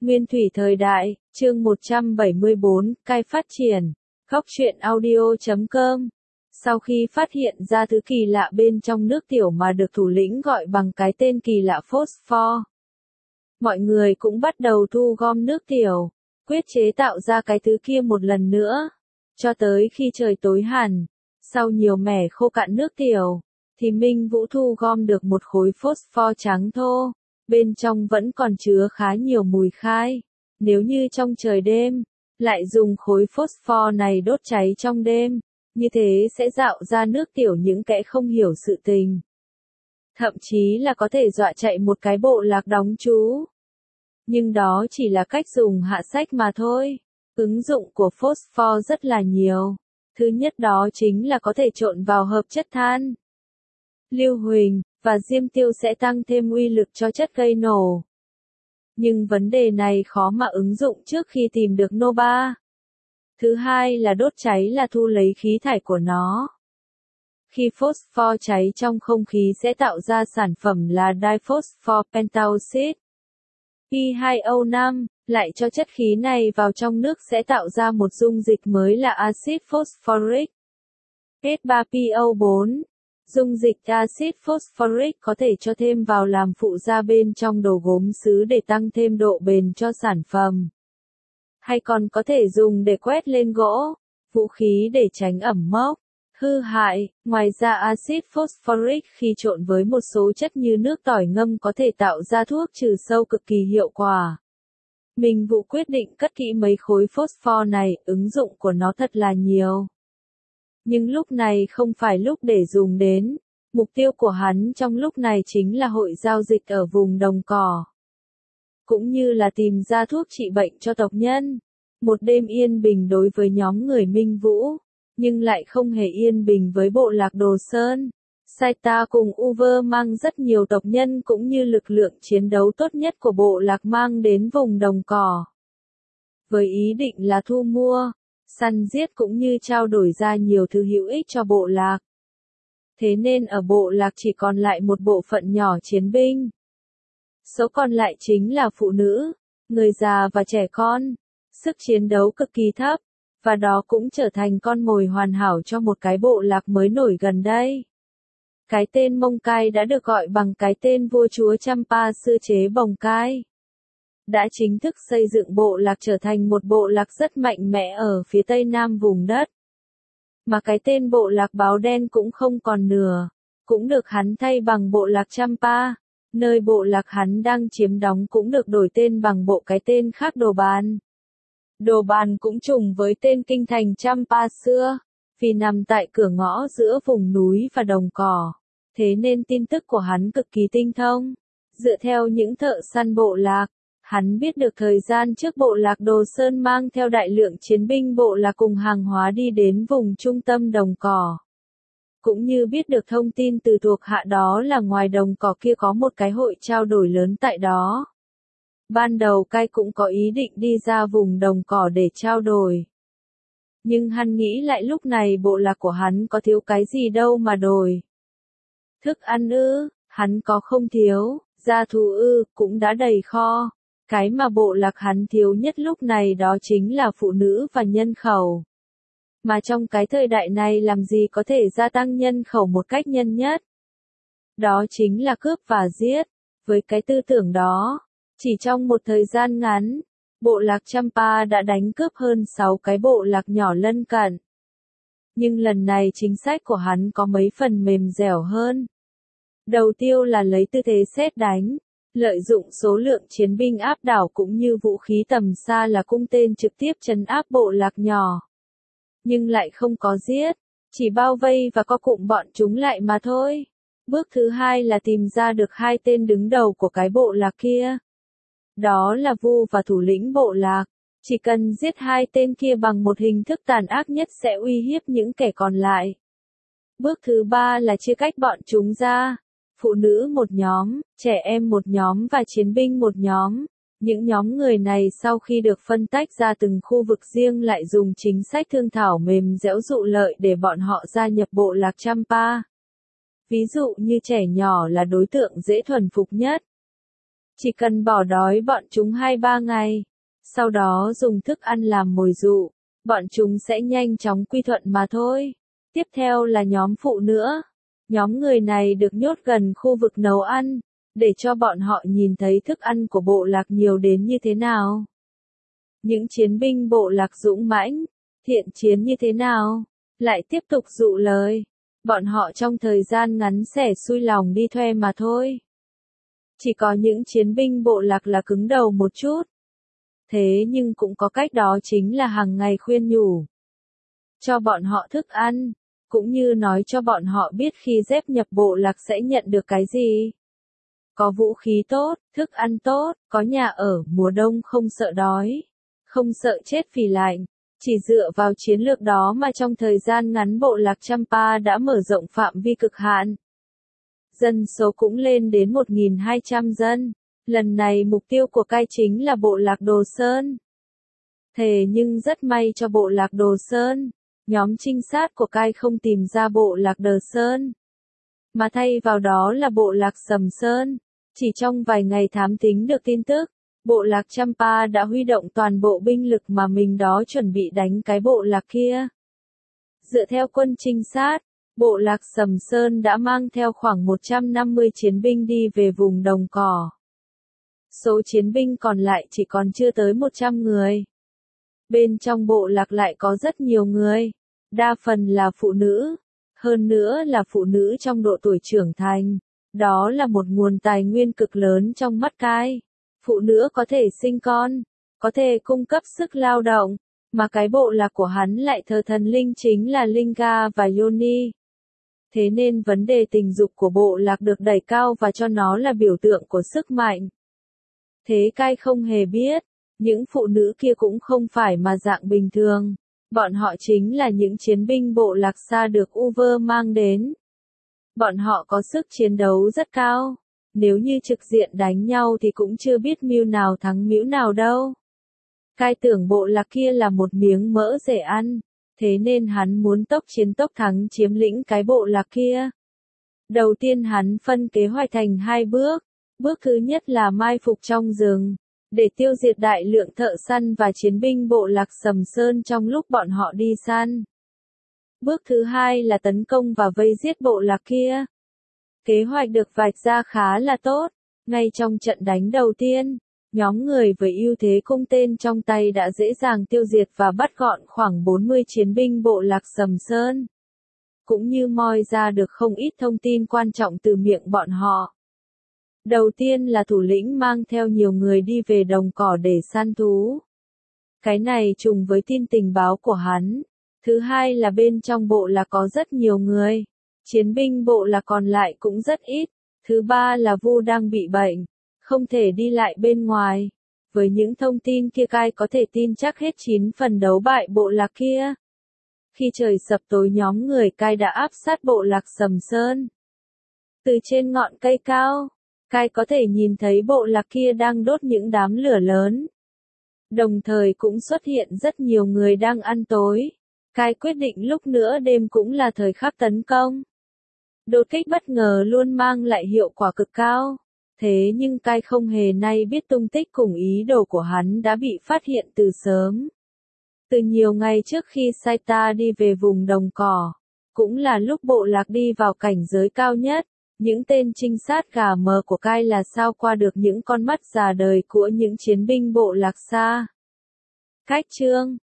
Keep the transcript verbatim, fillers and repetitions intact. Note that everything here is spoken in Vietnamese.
Nguyên thủy thời đại, chương một trăm bảy mươi bốn, cai phát triển. Góc truyện audio chấm com. Sau khi phát hiện ra thứ kỳ lạ bên trong nước tiểu mà được thủ lĩnh gọi bằng cái tên kỳ lạ phosphor, mọi người cũng bắt đầu thu gom nước tiểu, quyết chế tạo ra cái thứ kia một lần nữa. Cho tới khi trời tối hẳn, sau nhiều mẻ khô cạn nước tiểu, thì Minh Vũ thu gom được một khối phosphor trắng thô. Bên trong vẫn còn chứa khá nhiều mùi khai. Nếu như trong trời đêm, lại dùng khối phosphor này đốt cháy trong đêm, như thế sẽ tạo ra nước tiểu những kẻ không hiểu sự tình. Thậm chí là có thể dọa chạy một cái bộ lạc đóng trú. Nhưng đó chỉ là cách dùng hạ sách mà thôi. Ứng dụng của phosphor rất là nhiều. Thứ nhất đó chính là có thể trộn vào hợp chất than, lưu huỳnh và diêm tiêu sẽ tăng thêm uy lực cho chất gây nổ. Nhưng vấn đề này khó mà ứng dụng trước khi tìm được Nova. Thứ hai là đốt cháy là thu lấy khí thải của nó. Khi phosphor cháy trong không khí sẽ tạo ra sản phẩm là diphosphor pentaoxide. P hai O năm, lại cho chất khí này vào trong nước sẽ tạo ra một dung dịch mới là axit phosphoric. S ba P O bốn. Dung dịch axit phosphoric có thể cho thêm vào làm phụ gia bên trong đồ gốm sứ để tăng thêm độ bền cho sản phẩm. Hay còn có thể dùng để quét lên gỗ, vũ khí để tránh ẩm mốc, hư hại. Ngoài ra axit phosphoric khi trộn với một số chất như nước tỏi ngâm có thể tạo ra thuốc trừ sâu cực kỳ hiệu quả. Minh Vũ quyết định cất kỹ mấy khối phosphor này, ứng dụng của nó thật là nhiều. Nhưng lúc này không phải lúc để dùng đến, mục tiêu của hắn trong lúc này chính là hội giao dịch ở vùng đồng cỏ. Cũng như là tìm ra thuốc trị bệnh cho tộc nhân. Một đêm yên bình đối với nhóm người Minh Vũ, nhưng lại không hề yên bình với bộ lạc Đồ Sơn. Saita cùng Uver mang rất nhiều tộc nhân cũng như lực lượng chiến đấu tốt nhất của bộ lạc mang đến vùng đồng cỏ. Với ý định là thu mua, săn giết cũng như trao đổi ra nhiều thứ hữu ích cho bộ lạc. Thế nên ở bộ lạc chỉ còn lại một bộ phận nhỏ chiến binh. Số còn lại chính là phụ nữ, người già và trẻ con. Sức chiến đấu cực kỳ thấp, và đó cũng trở thành con mồi hoàn hảo cho một cái bộ lạc mới nổi gần đây. Cái tên Mông Cai đã được gọi bằng cái tên vua chúa Champa sư chế Bồng Cai. Đã chính thức xây dựng bộ lạc trở thành một bộ lạc rất mạnh mẽ ở phía tây nam vùng đất. Mà cái tên bộ lạc báo đen cũng không còn nửa, cũng được hắn thay bằng bộ lạc Champa, nơi bộ lạc hắn đang chiếm đóng cũng được đổi tên bằng bộ cái tên khác Đồ Bàn. Đồ Bàn cũng trùng với tên kinh thành Champa xưa, vì nằm tại cửa ngõ giữa vùng núi và đồng cỏ, thế nên tin tức của hắn cực kỳ tinh thông. Dựa theo những thợ săn bộ lạc, hắn biết được thời gian trước bộ lạc Đồ Sơn mang theo đại lượng chiến binh bộ lạc cùng hàng hóa đi đến vùng trung tâm đồng cỏ. Cũng như biết được thông tin từ thuộc hạ đó là ngoài đồng cỏ kia có một cái hội trao đổi lớn tại đó. Ban đầu Cai cũng có ý định đi ra vùng đồng cỏ để trao đổi. Nhưng hắn nghĩ lại lúc này bộ lạc của hắn có thiếu cái gì đâu mà đổi. Thức ăn ư, hắn có không thiếu, gia thú ư, cũng đã đầy kho. Cái mà bộ lạc hắn thiếu nhất lúc này đó chính là phụ nữ và nhân khẩu. Mà trong cái thời đại này làm gì có thể gia tăng nhân khẩu một cách nhanh nhất? Đó chính là cướp và giết. Với cái tư tưởng đó, chỉ trong một thời gian ngắn, bộ lạc Champa đã đánh cướp hơn sáu cái bộ lạc nhỏ lân cận. Nhưng lần này chính sách của hắn có mấy phần mềm dẻo hơn. Đầu tiêu là lấy tư thế sét đánh, lợi dụng số lượng chiến binh áp đảo cũng như vũ khí tầm xa là cung tên trực tiếp trấn áp bộ lạc nhỏ. Nhưng lại không có giết, chỉ bao vây và co cụm bọn chúng lại mà thôi. Bước thứ hai là tìm ra được hai tên đứng đầu của cái bộ lạc kia. Đó là Vu và thủ lĩnh bộ lạc. Chỉ cần giết hai tên kia bằng một hình thức tàn ác nhất sẽ uy hiếp những kẻ còn lại. Bước thứ ba là chia cách bọn chúng ra. Phụ nữ một nhóm, trẻ em một nhóm và chiến binh một nhóm. Những nhóm người này sau khi được phân tách ra từng khu vực riêng lại dùng chính sách thương thảo mềm dẻo dụ lợi để bọn họ gia nhập bộ lạc Champa. Ví dụ như trẻ nhỏ là đối tượng dễ thuần phục nhất. Chỉ cần bỏ đói bọn chúng hai ba ngày, sau đó dùng thức ăn làm mồi dụ, bọn chúng sẽ nhanh chóng quy thuận mà thôi. Tiếp theo là nhóm phụ nữa. Nhóm người này được nhốt gần khu vực nấu ăn, để cho bọn họ nhìn thấy thức ăn của bộ lạc nhiều đến như thế nào. Những chiến binh bộ lạc dũng mãnh, thiện chiến như thế nào, lại tiếp tục dụ lời. Bọn họ trong thời gian ngắn sẽ xui lòng đi thuê mà thôi. Chỉ có những chiến binh bộ lạc là cứng đầu một chút. Thế nhưng cũng có cách, đó chính là hàng ngày khuyên nhủ. Cho bọn họ thức ăn, cũng như nói cho bọn họ biết khi dép nhập bộ lạc sẽ nhận được cái gì. Có vũ khí tốt, thức ăn tốt, có nhà ở, mùa đông không sợ đói, không sợ chết vì lạnh. Chỉ dựa vào chiến lược đó mà trong thời gian ngắn bộ lạc Champa đã mở rộng phạm vi cực hạn. Dân số cũng lên đến một nghìn hai trăm dân. Lần này mục tiêu của cai chính là bộ lạc Đồ Sơn. Thế nhưng rất may cho bộ lạc Đồ Sơn, nhóm trinh sát của cai không tìm ra bộ lạc Đờ Sơn, mà thay vào đó là bộ lạc Sầm Sơn. Chỉ trong vài ngày thám thính được tin tức, bộ lạc Champa đã huy động toàn bộ binh lực mà mình đó chuẩn bị đánh cái bộ lạc kia. Dựa theo quân trinh sát, bộ lạc Sầm Sơn đã mang theo khoảng một trăm năm mươi chiến binh đi về vùng đồng cỏ. Số chiến binh còn lại chỉ còn chưa tới một trăm người. Bên trong bộ lạc lại có rất nhiều người, đa phần là phụ nữ, hơn nữa là phụ nữ trong độ tuổi trưởng thành. Đó là một nguồn tài nguyên cực lớn trong mắt cai. Phụ nữ có thể sinh con, có thể cung cấp sức lao động, mà cái bộ lạc của hắn lại thờ thần linh chính là Linga và Yoni. Thế nên vấn đề tình dục của bộ lạc được đẩy cao và cho nó là biểu tượng của sức mạnh. Thế cai không hề biết, những phụ nữ kia cũng không phải mà dạng bình thường. Bọn họ chính là những chiến binh bộ lạc xa được Uver mang đến. Bọn họ có sức chiến đấu rất cao. Nếu như trực diện đánh nhau thì cũng chưa biết mưu nào thắng mưu nào đâu. Cai tưởng bộ lạc kia là một miếng mỡ dễ ăn, thế nên hắn muốn tốc chiến tốc thắng chiếm lĩnh cái bộ lạc kia. Đầu tiên hắn phân kế hoạch thành hai bước. Bước thứ nhất là mai phục trong rừng, để tiêu diệt đại lượng thợ săn và chiến binh bộ lạc Sầm Sơn trong lúc bọn họ đi săn. Bước thứ hai là tấn công và vây giết bộ lạc kia. Kế hoạch được vạch ra khá là tốt. Ngay trong trận đánh đầu tiên, nhóm người với ưu thế cung tên trong tay đã dễ dàng tiêu diệt và bắt gọn khoảng bốn mươi chiến binh bộ lạc Sầm Sơn. Cũng như moi ra được không ít thông tin quan trọng từ miệng bọn họ. Đầu tiên là thủ lĩnh mang theo nhiều người đi về đồng cỏ để săn thú. Cái này trùng với tin tình báo của hắn. Thứ hai là bên trong bộ là có rất nhiều người. Chiến binh bộ là còn lại cũng rất ít. Thứ ba là Vu đang bị bệnh, không thể đi lại bên ngoài. Với những thông tin kia cai có thể tin chắc hết chín phần đấu bại bộ lạc kia. Khi trời sập tối nhóm người cai đã áp sát bộ lạc Sầm Sơn. Từ trên ngọn cây cao, cai có thể nhìn thấy bộ lạc kia đang đốt những đám lửa lớn. Đồng thời cũng xuất hiện rất nhiều người đang ăn tối. Cai quyết định lúc nữa đêm cũng là thời khắc tấn công. Đột kích bất ngờ luôn mang lại hiệu quả cực cao. Thế nhưng cai không hề nay biết tung tích cùng ý đồ của hắn đã bị phát hiện từ sớm. Từ nhiều ngày trước khi Saita đi về vùng đồng cỏ, cũng là lúc bộ lạc đi vào cảnh giới cao nhất. Những tên trinh sát gà mờ của cai là sao qua được những con mắt già đời của những chiến binh bộ lạc xa. Cách chương